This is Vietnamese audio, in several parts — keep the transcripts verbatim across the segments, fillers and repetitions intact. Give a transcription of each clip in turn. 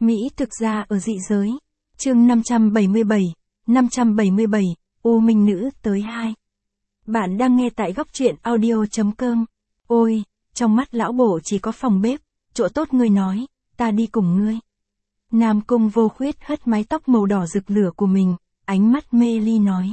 Mỹ thực ra ở dị giới. Chương năm trăm bảy mươi bảy, năm trăm bảy mươi bảy, U Minh Nữ tới hai. Bạn đang nghe tại góc truyện audio.com. Ôi, trong mắt lão bổ chỉ có phòng bếp, chỗ tốt ngươi nói, ta đi cùng ngươi. Nam Cung Vô Khuyết hất mái tóc màu đỏ rực lửa của mình, ánh mắt mê ly nói.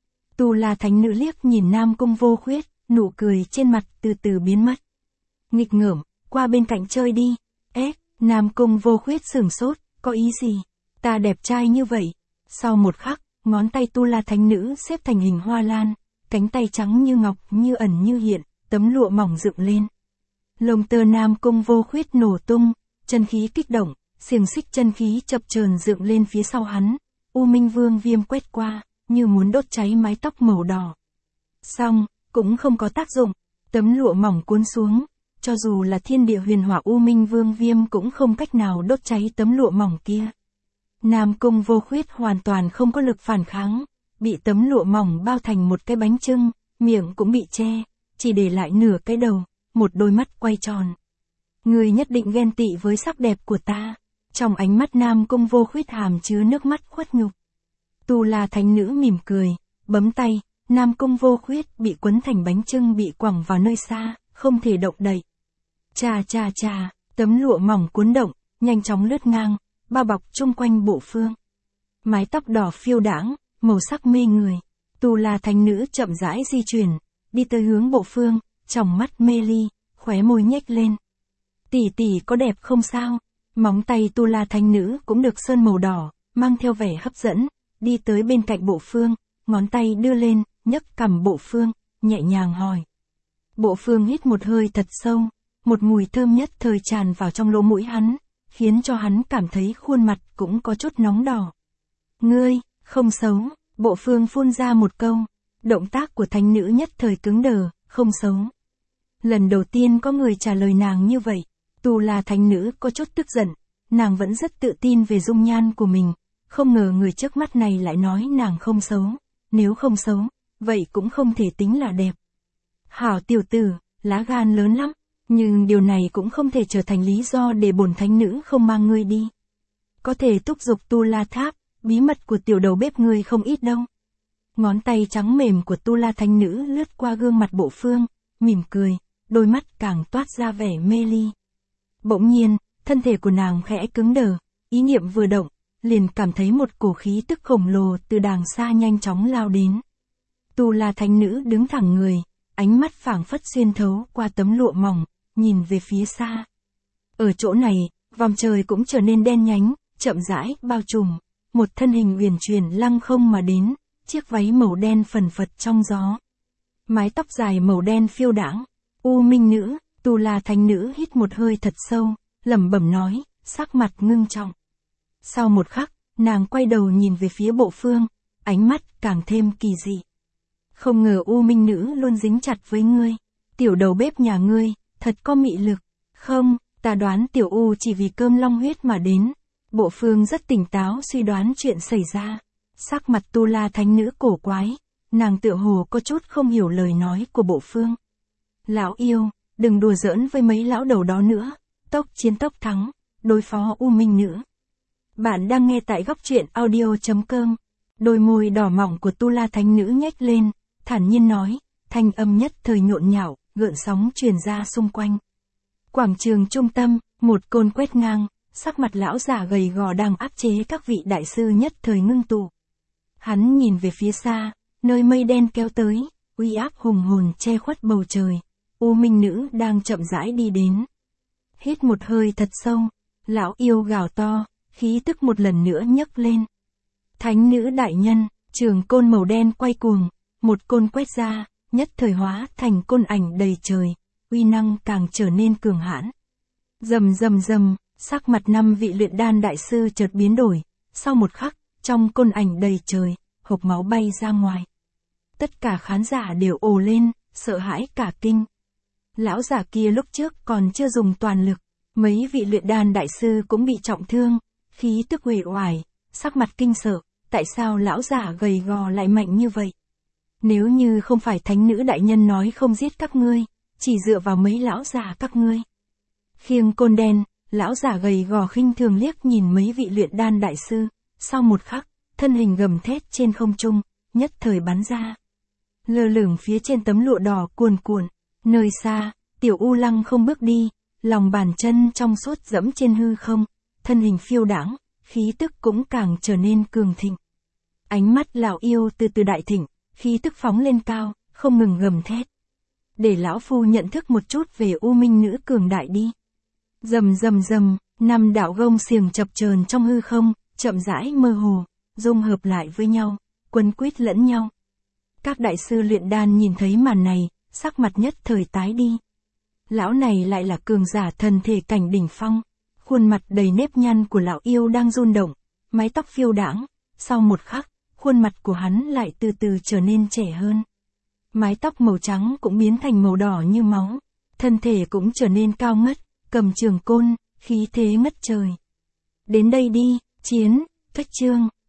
Tu La Thánh Nữ liếc nhìn Nam Cung Vô Khuyết, nụ cười trên mặt từ từ biến mất. Nghịch ngợm, qua bên cạnh chơi đi. Ế, Nam Cung Vô Khuyết sửng sốt, có ý gì? Ta đẹp trai như vậy. Sau một khắc, ngón tay Tu La Thánh Nữ xếp thành hình hoa lan, cánh tay trắng như ngọc, như ẩn như hiện, tấm lụa mỏng dựng lên. Lông tơ Nam Cung Vô Khuyết nổ tung, chân khí kích động, xiềng xích chân khí chập chờn dựng lên phía sau hắn. U Minh Vương Viêm quét qua, như muốn đốt cháy mái tóc màu đỏ. Xong, cũng không có tác dụng, tấm lụa mỏng cuốn xuống, cho dù là thiên địa huyền hỏa U Minh Vương Viêm cũng không cách nào đốt cháy tấm lụa mỏng kia. Nam Cung Vô Khuyết hoàn toàn không có lực phản kháng, bị tấm lụa mỏng bao thành một cái bánh chưng, miệng cũng bị che, chỉ để lại nửa cái đầu, một đôi mắt quay tròn. Ngươi nhất định ghen tị với sắc đẹp của ta. Trong ánh mắt Nam Cung Vô Khuyết hàm chứa nước mắt khuất nhục. Tu La Thánh Nữ mỉm cười, bấm tay, Nam Cung Vô Khuyết bị quấn thành bánh chưng bị quẳng vào nơi xa, không thể động đậy. Chà chà chà, tấm lụa mỏng cuốn động, nhanh chóng lướt ngang, bao bọc chung quanh bộ phương. Mái tóc đỏ phiêu đãng, màu sắc mê người. Tu La Thánh Nữ chậm rãi di chuyển, đi tới hướng bộ phương, tròng mắt mê ly, khóe môi nhếch lên. Tỷ tỷ có đẹp không sao? Móng tay Tu La Thánh Nữ cũng được sơn màu đỏ, mang theo vẻ hấp dẫn, đi tới bên cạnh bộ phương, ngón tay đưa lên, nhấc cằm bộ phương, nhẹ nhàng hỏi. Bộ phương hít một hơi thật sâu, một mùi thơm nhất thời tràn vào trong lỗ mũi hắn, khiến cho hắn cảm thấy khuôn mặt cũng có chút nóng đỏ. Ngươi, không xấu, bộ phương phun ra một câu, động tác của thánh nữ nhất thời cứng đờ, không xấu. Lần đầu tiên có người trả lời nàng như vậy. Tu La Thánh Nữ có chút tức giận, nàng vẫn rất tự tin về dung nhan của mình, không ngờ người trước mắt này lại nói nàng không xấu, nếu không xấu, vậy cũng không thể tính là đẹp. Hảo tiểu tử, lá gan lớn lắm, nhưng điều này cũng không thể trở thành lý do để bổn thánh nữ không mang ngươi đi. Có thể thúc giục Tu La Tháp, bí mật của tiểu đầu bếp ngươi không ít đâu. Ngón tay trắng mềm của Tu La Thánh Nữ lướt qua gương mặt bộ phương, mỉm cười, đôi mắt càng toát ra vẻ mê ly. Bỗng nhiên, thân thể của nàng khẽ cứng đờ, ý niệm vừa động, liền cảm thấy một cổ khí tức khổng lồ từ đàng xa nhanh chóng lao đến. Tu La Thánh Nữ đứng thẳng người, ánh mắt phảng phất xuyên thấu qua tấm lụa mỏng, nhìn về phía xa. Ở chỗ này, vòng trời cũng trở nên đen nhánh, chậm rãi bao trùm, một thân hình uyển chuyển lăng không mà đến, chiếc váy màu đen phần phật trong gió. Mái tóc dài màu đen phiêu đãng, U Minh Nữ. Tu La Thánh Nữ hít một hơi thật sâu, lẩm bẩm nói, sắc mặt ngưng trọng. Sau một khắc, nàng quay đầu nhìn về phía bộ phương, ánh mắt càng thêm kỳ dị. Không ngờ U Minh Nữ luôn dính chặt với ngươi. Tiểu đầu bếp nhà ngươi, thật có mị lực. Không, ta đoán tiểu U chỉ vì cơm long huyết mà đến. Bộ phương rất tỉnh táo suy đoán chuyện xảy ra. Sắc mặt Tu La Thánh Nữ cổ quái, nàng tựa hồ có chút không hiểu lời nói của bộ phương. Lão yêu, đừng đùa giỡn với mấy lão đầu đó nữa, tốc chiến tốc thắng, đối phó U Minh Nữ. Bạn đang nghe tại góc truyện audio.com. Đôi môi đỏ mỏng của Tu La Thánh Nữ nhếch lên, thản nhiên nói, thanh âm nhất thời nhộn nhạo, gợn sóng truyền ra xung quanh. Quảng trường trung tâm, một côn quét ngang, sắc mặt lão già gầy gò đang áp chế các vị đại sư nhất thời ngưng tụ. Hắn nhìn về phía xa, nơi mây đen kéo tới, uy áp hùng hồn che khuất bầu trời. U Minh Nữ đang chậm rãi đi đến. Hít một hơi thật sâu, lão yêu gào to, khí tức một lần nữa nhấc lên. Thánh nữ đại nhân, trường côn màu đen quay cuồng, một côn quét ra, nhất thời hóa thành côn ảnh đầy trời, uy năng càng trở nên cường hãn. Rầm rầm rầm, sắc mặt năm vị luyện đan đại sư chợt biến đổi, sau một khắc, trong côn ảnh đầy trời, hộc máu bay ra ngoài. Tất cả khán giả đều ồ lên, sợ hãi cả kinh. Lão giả kia lúc trước còn chưa dùng toàn lực, mấy vị luyện đan đại sư cũng bị trọng thương, khí tức uể oải, sắc mặt kinh sợ, tại sao lão giả gầy gò lại mạnh như vậy? Nếu như không phải thánh nữ đại nhân nói không giết các ngươi, chỉ dựa vào mấy lão giả các ngươi. Khiêng côn đen, Lão giả gầy gò khinh thường liếc nhìn mấy vị luyện đan đại sư, sau một khắc, thân hình gầm thét trên không trung, nhất thời bắn ra. Lơ lửng phía trên tấm lụa đỏ cuồn cuộn, nơi xa, Tiểu U Lăng không bước đi, lòng bàn chân trong suốt dẫm trên hư không, thân hình phiêu đãng, khí tức cũng càng trở nên cường thịnh. Ánh mắt lão yêu từ từ đại thịnh, khí tức phóng lên cao, không ngừng gầm thét. Để lão phu nhận thức một chút về U Minh nữ cường đại đi. Rầm rầm rầm, năm đạo gông xiềng chập chờn trong hư không, chậm rãi mơ hồ, dung hợp lại với nhau, quấn quýt lẫn nhau. Các đại sư luyện đan nhìn thấy màn này, sắc mặt nhất thời tái đi. Lão này lại là cường giả thần thể cảnh đỉnh phong, khuôn mặt đầy nếp nhăn của lão yêu đang run động, mái tóc phiêu đãng, sau một khắc, khuôn mặt của hắn lại từ từ trở nên trẻ hơn. Mái tóc màu trắng cũng biến thành màu đỏ như máu, thân thể cũng trở nên cao ngất, cầm trường côn, khí thế ngất trời. Đến đây đi, chiến, cách chương.